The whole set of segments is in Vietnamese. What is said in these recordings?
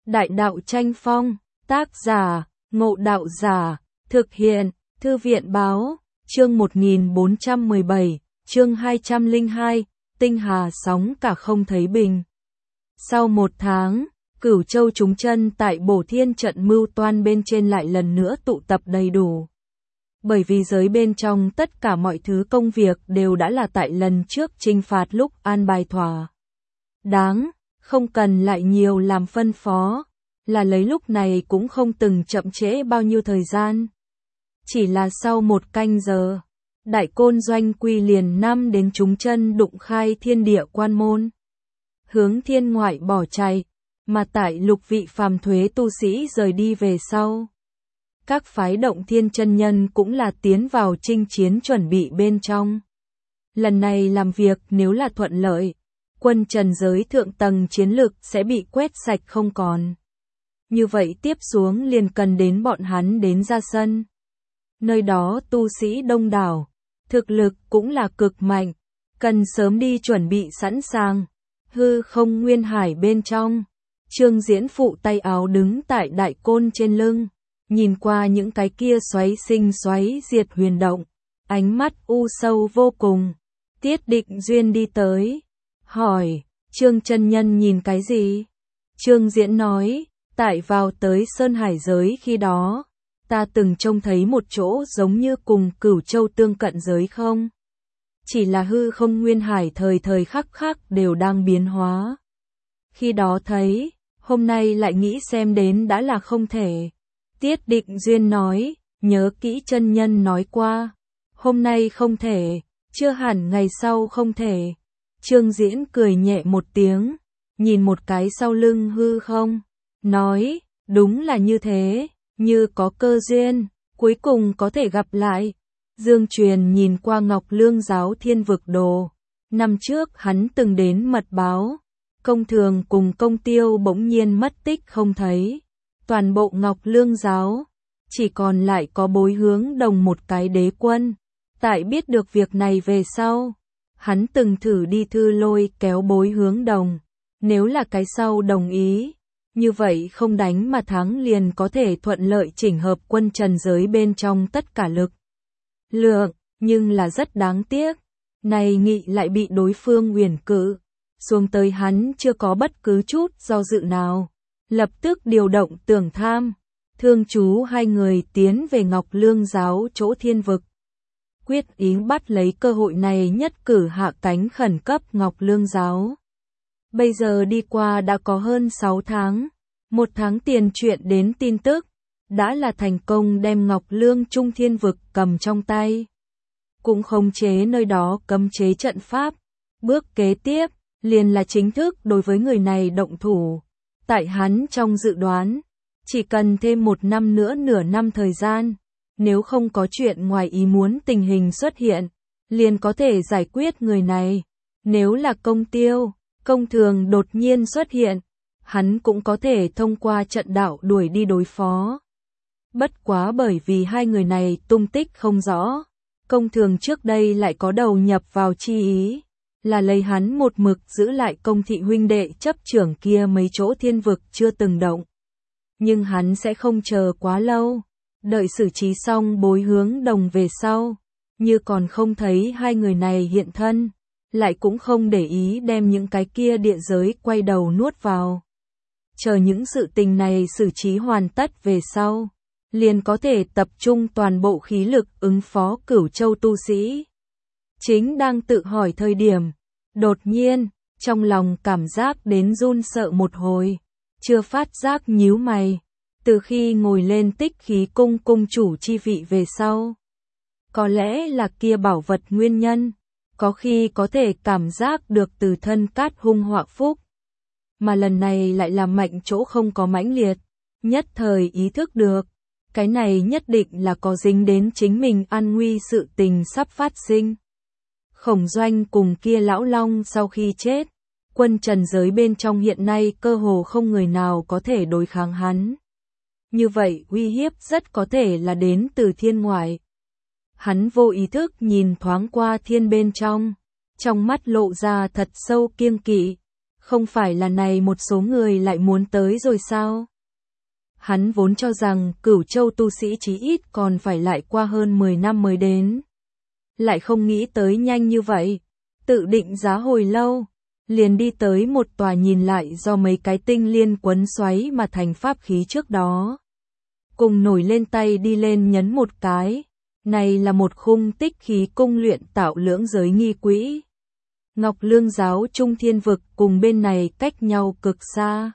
Đại đạo tranh phong, tác giả, Ngộ Đạo Giả, thực hiện, Thư viện báo, chương 1417, chương 202, tinh hà sóng cả không thấy bình. Sau 1 tháng, Cửu Châu chúng chân tại Bổ Thiên trận mưu toan bên trên lại lần nữa tụ tập đầy đủ. Bởi vì giới bên trong tất cả mọi thứ công việc đều đã là tại lần trước chinh phạt lúc an bài thỏa đáng, không cần lại nhiều làm phân phó, là lấy lúc này cũng không từng chậm trễ bao nhiêu thời gian. Chỉ là sau 1 canh giờ, Đại Côn Doanh quy liền năm đến chúng chân đụng khai thiên địa quan môn, hướng thiên ngoại bỏ chạy, mà tại lục vị phàm thuế tu sĩ rời đi về sau. Các phái động thiên chân nhân cũng là tiến vào chinh chiến chuẩn bị bên trong. Lần này làm việc nếu là thuận lợi, quân trần giới thượng tầng chiến lực sẽ bị quét sạch không còn. Như vậy tiếp xuống liền cần đến bọn hắn đến ra sân. Nơi đó tu sĩ đông đảo, thực lực cũng là cực mạnh, cần sớm đi chuẩn bị sẵn sàng. Hư không nguyên hải bên trong, Trương Diễn phụ tay áo đứng tại Đại Côn trên lưng, nhìn qua những cái kia xoáy sinh xoáy diệt huyền động, ánh mắt u sâu vô cùng. Tiết Định Duyên đi tới, hỏi, Trương chân nhân nhìn cái gì? Trương Diễn nói, tại vào tới Sơn Hải giới khi đó, ta từng trông thấy một chỗ giống như cùng Cửu Châu tương cận giới không? Chỉ là hư không nguyên hải thời thời khắc khắc đều đang biến hóa. Khi đó thấy, hôm nay lại nghĩ xem đến đã là không thể. Tiết Định Duyên nói, nhớ kỹ chân nhân nói qua, hôm nay không thể, chưa hẳn ngày sau không thể. Trương Diễn cười nhẹ một tiếng, nhìn một cái sau lưng hư không, nói, đúng là như thế, như có cơ duyên, cuối cùng có thể gặp lại. Dương Truyền nhìn qua Ngọc Lương giáo thiên vực đồ, năm trước hắn từng đến mật báo, Công Thường cùng Công Tiêu bỗng nhiên mất tích không thấy. Toàn bộ Ngọc Lương giáo, chỉ còn lại có Bối Hướng Đồng một cái đế quân. Tại biết được việc này về sau, hắn từng thử đi thư lôi kéo Bối Hướng Đồng, nếu là cái sau đồng ý, như vậy không đánh mà thắng liền có thể thuận lợi chỉnh hợp quân trần giới bên trong tất cả lực lượng, nhưng là rất đáng tiếc, này nghị lại bị đối phương huyền cự, xuống tới hắn chưa có bất cứ chút do dự nào. Lập tức điều động Tưởng Tham, Thương Chú hai người tiến về Ngọc Lương giáo chỗ thiên vực. Quyết ý bắt lấy cơ hội này nhất cử hạ cánh khẩn cấp Ngọc Lương giáo. Bây giờ đi qua đã có hơn 6 tháng, 1 tháng tiền chuyện đến tin tức, đã là thành công đem Ngọc Lương Trung thiên vực cầm trong tay. Cũng khống chế nơi đó cấm chế trận pháp, bước kế tiếp, liền là chính thức đối với người này động thủ. Tại hắn trong dự đoán, chỉ cần thêm 1 năm nữa nửa năm thời gian, nếu không có chuyện ngoài ý muốn tình hình xuất hiện, liền có thể giải quyết người này. Nếu là Công Tiêu, Công Thường đột nhiên xuất hiện, hắn cũng có thể thông qua trận đạo đuổi đi đối phó. Bất quá bởi vì hai người này tung tích không rõ, Công Thường trước đây lại có đầu nhập vào chi ý, là lấy hắn một mực giữ lại Công thị huynh đệ chấp trưởng kia mấy chỗ thiên vực chưa từng động. Nhưng hắn sẽ không chờ quá lâu, đợi xử trí xong Bối Hướng Đồng về sau, như còn không thấy hai người này hiện thân, lại cũng không để ý đem những cái kia địa giới quay đầu nuốt vào. Chờ những sự tình này xử trí hoàn tất về sau, liền có thể tập trung toàn bộ khí lực ứng phó Cửu Châu tu sĩ. Chính đang tự hỏi thời điểm, đột nhiên, trong lòng cảm giác đến run sợ một hồi, chưa phát giác nhíu mày, từ khi ngồi lên Tích Khí cung cung chủ chi vị về sau. Có lẽ là kia bảo vật nguyên nhân, có khi có thể cảm giác được từ thân cát hung họa phúc. Mà lần này lại là mạnh chỗ không có mãnh liệt, nhất thời ý thức được, cái này nhất định là có dính đến chính mình an nguy sự tình sắp phát sinh. Khổng Doanh cùng kia lão long sau khi chết, quân trần giới bên trong hiện nay cơ hồ không người nào có thể đối kháng hắn. Như vậy uy hiếp rất có thể là đến từ thiên ngoại. Hắn vô ý thức nhìn thoáng qua thiên bên trong mắt lộ ra thật sâu kiêng kỵ. Không phải là này một số người lại muốn tới rồi sao? Hắn vốn cho rằng Cửu Châu tu sĩ chí ít còn phải lại qua hơn 10 năm mới đến. Lại không nghĩ tới nhanh như vậy. Tự định giá hồi lâu, liền đi tới một tòa nhìn lại do mấy cái tinh liên quấn xoáy mà thành pháp khí trước đó. Cùng nổi lên tay đi lên nhấn một cái. Này là một khung tích khí cung luyện tạo lưỡng giới nghi quỹ. Ngọc Lương giáo Trung Thiên vực cùng bên này cách nhau cực xa.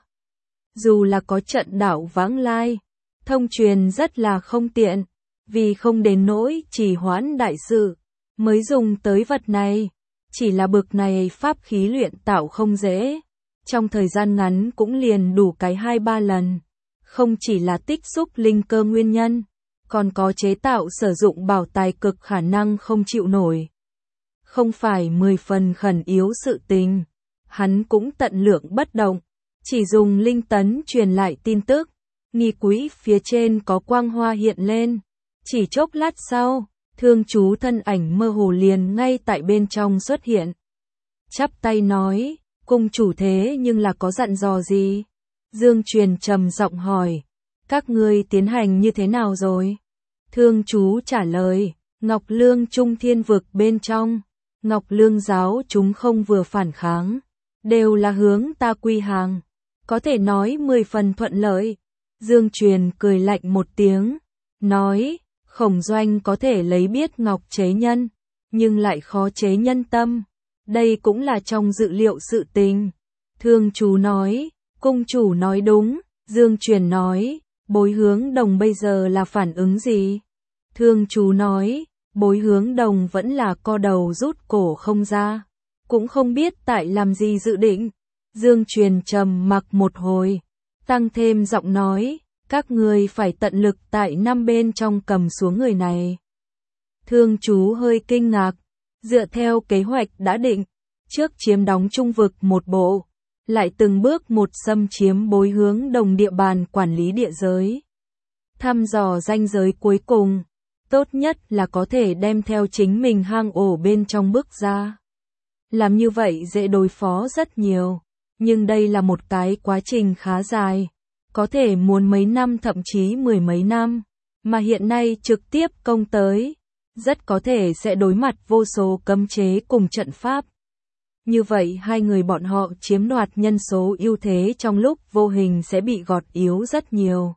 Dù là có trận đạo vãng lai, thông truyền rất là không tiện, vì không đến nỗi trì hoãn đại sự, mới dùng tới vật này. Chỉ là bực này pháp khí luyện tạo không dễ, trong thời gian ngắn cũng liền đủ cái 2-3 lần. Không chỉ là tích xúc linh cơ nguyên nhân, còn có chế tạo sử dụng bảo tài cực khả năng không chịu nổi. Không phải 10 phần khẩn yếu sự tình, hắn cũng tận lượng bất động, chỉ dùng linh tấn truyền lại tin tức, nghi quỹ phía trên có quang hoa hiện lên, chỉ chốc lát sau, Thương Chú thân ảnh mơ hồ liền ngay tại bên trong xuất hiện. Chắp tay nói, cung chủ thế nhưng là có dặn dò gì? Dương Truyền trầm giọng hỏi, các ngươi tiến hành như thế nào rồi? Thương Chú trả lời, Ngọc Lương Trung Thiên vực bên trong, Ngọc Lương giáo chúng không vừa phản kháng, đều là hướng ta quy hàng, có thể nói 10 phần thuận lợi. Dương Truyền cười lạnh một tiếng, nói, Khổng Doanh có thể lấy biết ngọc chế nhân, nhưng lại khó chế nhân tâm, đây cũng là trong dự liệu sự tình. Thương Chú nói, cung chủ nói đúng. Dương Truyền nói, Bối Hướng Đồng bây giờ là phản ứng gì? Thương Chú nói, Bối Hướng Đồng vẫn là co đầu rút cổ không ra, cũng không biết tại làm gì dự định. Dương Truyền trầm mặc một hồi, tăng thêm giọng nói, các ngươi phải tận lực tại 5 bên trong cầm xuống người này. Thương Chú hơi kinh ngạc, dựa theo kế hoạch đã định, trước chiếm đóng Trung vực một bộ, lại từng bước một xâm chiếm Bối Hướng Đồng địa bàn quản lý địa giới. Thăm dò ranh giới cuối cùng, tốt nhất là có thể đem theo chính mình hang ổ bên trong bước ra. Làm như vậy dễ đối phó rất nhiều, nhưng đây là một cái quá trình khá dài, có thể muốn mấy năm thậm chí 10 mấy năm, mà hiện nay trực tiếp công tới, rất có thể sẽ đối mặt vô số cấm chế cùng trận pháp. Như vậy hai người bọn họ chiếm đoạt nhân số ưu thế trong lúc vô hình sẽ bị gọt yếu rất nhiều.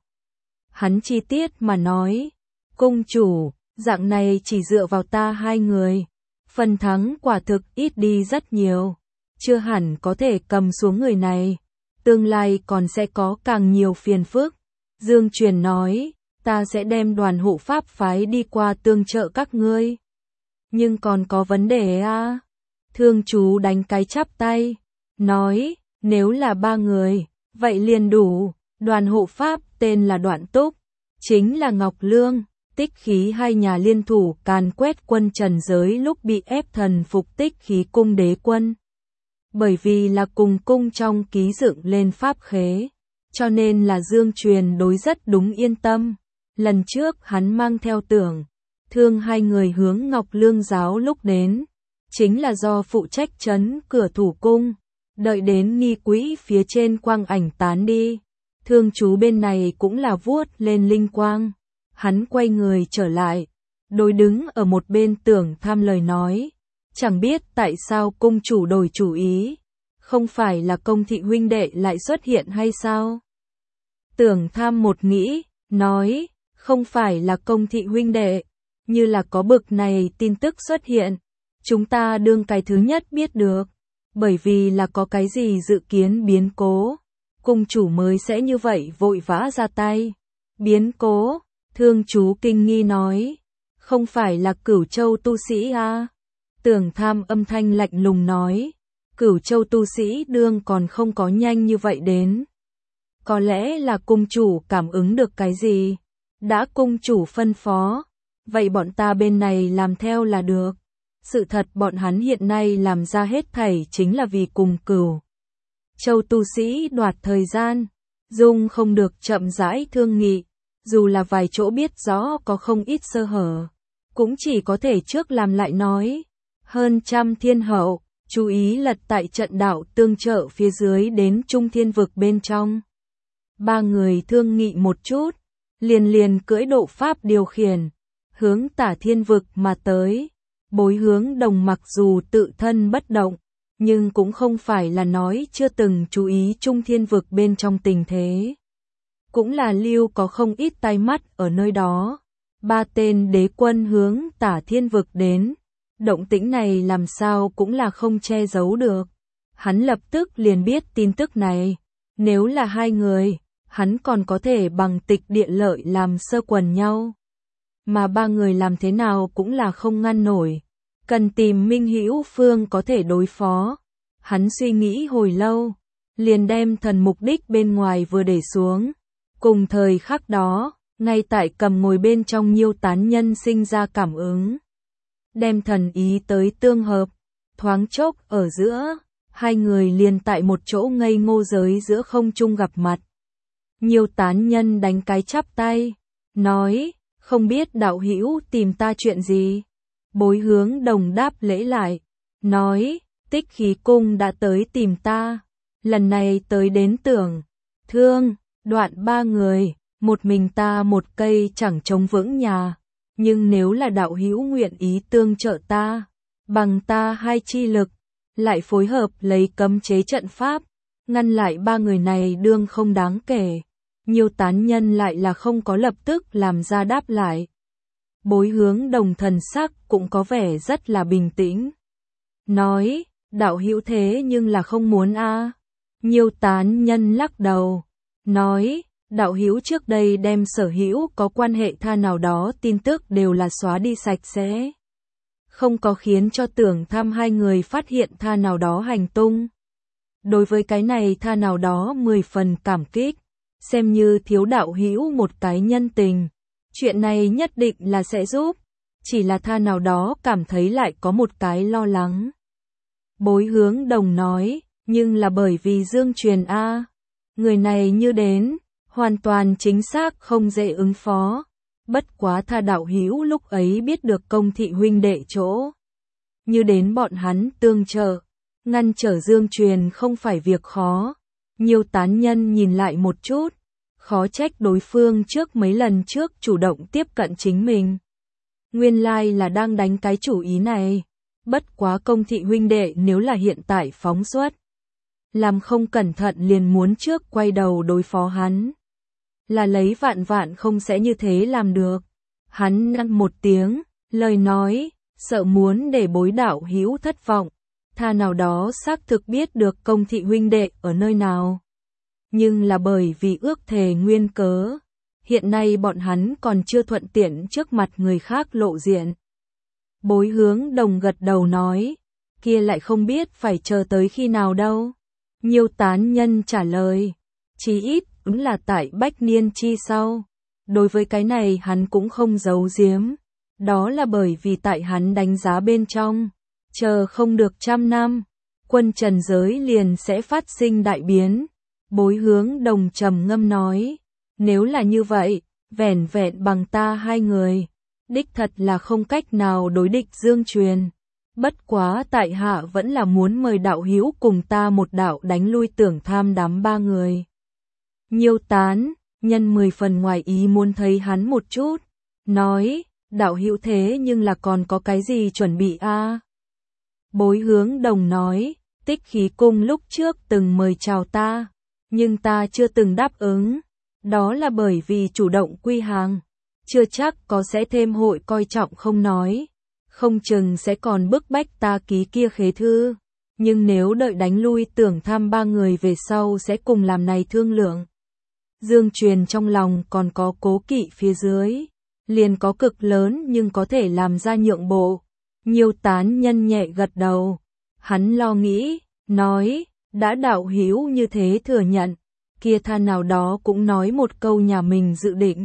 Hắn chi tiết mà nói, cung chủ, dạng này chỉ dựa vào ta hai người, phần thắng quả thực ít đi rất nhiều, chưa hẳn có thể cầm xuống người này, tương lai còn sẽ có càng nhiều phiền phức. Dương Truyền nói, ta sẽ đem đoàn hộ pháp phái đi qua tương trợ các ngươi. Nhưng còn có vấn đề à? Thương Chú đánh cái chắp tay, nói, nếu là 3 người, vậy liền đủ. Đoàn hộ pháp tên là Đoạn Túc, chính là Ngọc Lương, tích khí hai nhà liên thủ càn quét quân trần giới lúc bị ép thần phục tích khí cung đế quân. Bởi vì là cùng cung trong ký dựng lên pháp khế, cho nên là Dương Truyền đối rất đúng yên tâm. Lần trước hắn mang theo Tưởng, Thương hai người hướng Ngọc Lương giáo lúc đến, chính là do phụ trách trấn cửa thủ cung, đợi đến nghi quỹ phía trên quang ảnh tán đi. Thương Chú bên này cũng là vuốt lên linh quang, hắn quay người trở lại, đối đứng ở một bên Tưởng Tham lời nói, chẳng biết tại sao cung chủ đổi chủ ý, không phải là Công Thị huynh đệ lại xuất hiện hay sao? Tưởng Tham một nghĩ, nói, không phải là Công Thị huynh đệ, như là có bực này tin tức xuất hiện, chúng ta đương cái thứ nhất biết được, bởi vì là có cái gì dự kiến biến cố, cung chủ mới sẽ như vậy vội vã ra tay. Biến cố? Thương Chú kinh nghi nói, không phải là Cửu Châu tu sĩ à? Tưởng Tham âm thanh lạnh lùng nói, Cửu Châu tu sĩ đương còn không có nhanh như vậy đến. Có lẽ là cung chủ cảm ứng được cái gì, đã cung chủ phân phó, vậy bọn ta bên này làm theo là được. Sự thật bọn hắn hiện nay làm ra hết thảy chính là vì cùng Cửu Châu tu sĩ đoạt thời gian, dung không được chậm rãi thương nghị, dù là vài chỗ biết rõ có không ít sơ hở, cũng chỉ có thể trước làm lại nói. Hơn trăm thiên hậu, chú ý lật tại trận đạo tương trợ phía dưới đến Trung Thiên Vực bên trong. Ba người thương nghị một chút, liền cưỡi độ pháp điều khiển, hướng Tả Thiên Vực mà tới. Bối Hướng Đồng mặc dù tự thân bất động, nhưng cũng không phải là nói chưa từng chú ý Trung Thiên Vực bên trong tình thế. Cũng là lưu có không ít tai mắt ở nơi đó. Ba tên đế quân hướng Tả Thiên Vực đến. Động tĩnh này làm sao cũng là không che giấu được. Hắn lập tức liền biết tin tức này. Nếu là hai người, hắn còn có thể bằng tịch địa lợi làm sơ quần nhau. Mà ba người làm thế nào cũng là không ngăn nổi. Cần tìm Minh Hữu Phương có thể đối phó. Hắn suy nghĩ hồi lâu, liền đem thần mục đích bên ngoài vừa để xuống. Cùng thời khắc đó, ngay tại cầm ngồi bên trong Nhiêu Tán Nhân sinh ra cảm ứng. Đem thần ý tới tương hợp, thoáng chốc ở giữa, hai người liền tại một chỗ ngây ngô giới giữa không trung gặp mặt. Nhiêu Tán Nhân đánh cái chắp tay, nói, không biết đạo hữu tìm ta chuyện gì. Bối Hướng Đồng đáp lễ lại, nói, Tích Khí Cung đã tới tìm ta, lần này tới đến Tưởng, Thương, Đoạn ba người, một mình ta một cây chẳng chống vững nhà, nhưng nếu là đạo hữu nguyện ý tương trợ ta, bằng ta hai chi lực, lại phối hợp lấy cấm chế trận pháp, ngăn lại ba người này đương không đáng kể. Nhiêu Tán Nhân lại là không có lập tức làm ra đáp lại. Bối Hướng Đồng thần sắc cũng có vẻ rất là bình tĩnh. Nói, đạo hữu thế nhưng là không muốn a. Nhiêu Tán Nhân lắc đầu, nói, đạo hữu trước đây đem sở hữu có quan hệ tha nào đó tin tức đều là xóa đi sạch sẽ. Không có khiến cho Tưởng Tham hai người phát hiện tha nào đó hành tung. Đối với cái này tha nào đó 10 phần cảm kích, xem như thiếu đạo hữu một cái nhân tình. Chuyện này nhất định là sẽ giúp, chỉ là tha nào đó cảm thấy lại có một cái lo lắng. Bối Hướng Đồng nói, nhưng là bởi vì Dương Truyền A, người này như đến, hoàn toàn chính xác không dễ ứng phó. Bất quá tha đạo hữu lúc ấy biết được Công Thị huynh đệ chỗ. Như đến bọn hắn tương trợ, ngăn trở Dương Truyền không phải việc khó. Nhiêu Tán Nhân nhìn lại một chút, khó trách đối phương trước mấy lần trước chủ động tiếp cận chính mình. Nguyên lai là đang đánh cái chủ ý này. Bất quá Công Thị huynh đệ nếu là hiện tại phóng xuất, làm không cẩn thận liền muốn trước quay đầu đối phó hắn. Là lấy vạn không sẽ như thế làm được. Hắn ngăn một tiếng, lời nói, sợ muốn để bối đạo hữu thất vọng. Tha nào đó xác thực biết được Công Thị huynh đệ ở nơi nào. Nhưng là bởi vì ước thề nguyên cớ, hiện nay bọn hắn còn chưa thuận tiện trước mặt người khác lộ diện. Bối Hướng Đồng gật đầu nói, kia lại không biết phải chờ tới khi nào đâu. Nhiêu Tán Nhân trả lời, chí ít ứng là tại bách niên chi sau. Đối với cái này hắn cũng không giấu giếm, đó là bởi vì tại hắn đánh giá bên trong, chờ không được 100 năm, quân trần giới liền sẽ phát sinh đại biến. Bối Hướng Đồng trầm ngâm nói, nếu là như vậy, vẻn vẹn bằng ta hai người, đích thật là không cách nào đối địch Dương Truyền. Bất quá tại hạ vẫn là muốn mời đạo hữu cùng ta một đạo đánh lui Tưởng Tham đám ba người. Nhiêu Tán Nhân 10 phần ngoài ý muốn thấy hắn một chút, nói, đạo hữu thế nhưng là còn có cái gì chuẩn bị a? Bối Hướng Đồng nói, Tích Khí Cung lúc trước từng mời chào ta, nhưng ta chưa từng đáp ứng, đó là bởi vì chủ động quy hàng, chưa chắc có sẽ thêm hội coi trọng không nói, không chừng sẽ còn bức bách ta ký kia khế thư, nhưng nếu đợi đánh lui Tưởng Tham ba người về sau sẽ cùng làm này thương lượng. Dương Truyền trong lòng còn có cố kỵ phía dưới, liền có cực lớn nhưng có thể làm ra nhượng bộ. Nhiêu Tán Nhân nhẹ gật đầu, hắn lo nghĩ, nói, đã đạo hữu như thế thừa nhận, kia tha nào đó cũng nói một câu nhà mình dự định.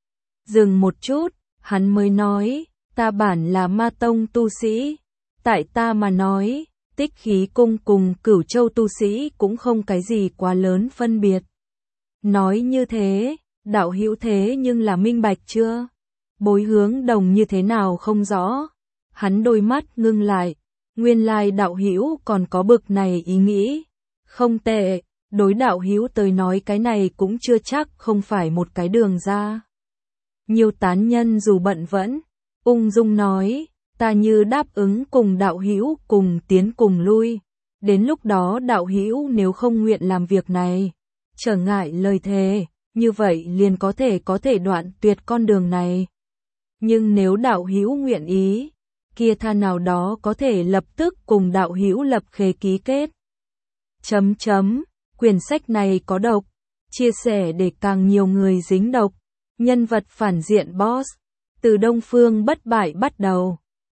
Dừng một chút, hắn mới nói, ta bản là Ma Tông tu sĩ, tại ta mà nói, Tích Khí Cung cùng Cửu Châu tu sĩ cũng không cái gì quá lớn phân biệt. Nói như thế, đạo hữu thế nhưng là minh bạch chưa? Bối Hướng Đồng như thế nào không rõ, hắn đôi mắt ngưng lại, Nguyên lai đạo hữu còn có bực này ý nghĩ. Không tệ, đối đạo hữu tới nói cái này cũng chưa chắc không phải một cái đường ra. Nhiều tán nhân dù bận vẫn, ung dung nói, ta như đáp ứng cùng đạo hữu cùng tiến cùng lui. Đến lúc đó đạo hữu nếu không nguyện làm việc này, trở ngại lời thề, như vậy liền có thể đoạn tuyệt con đường này. Nhưng nếu đạo hữu nguyện ý, kia tha nào đó có thể lập tức cùng đạo hữu lập khế ký kết. Quyển sách này có độc, chia sẻ để càng nhiều người dính độc. Nhân vật phản diện boss, từ Đông Phương bất bại bắt đầu.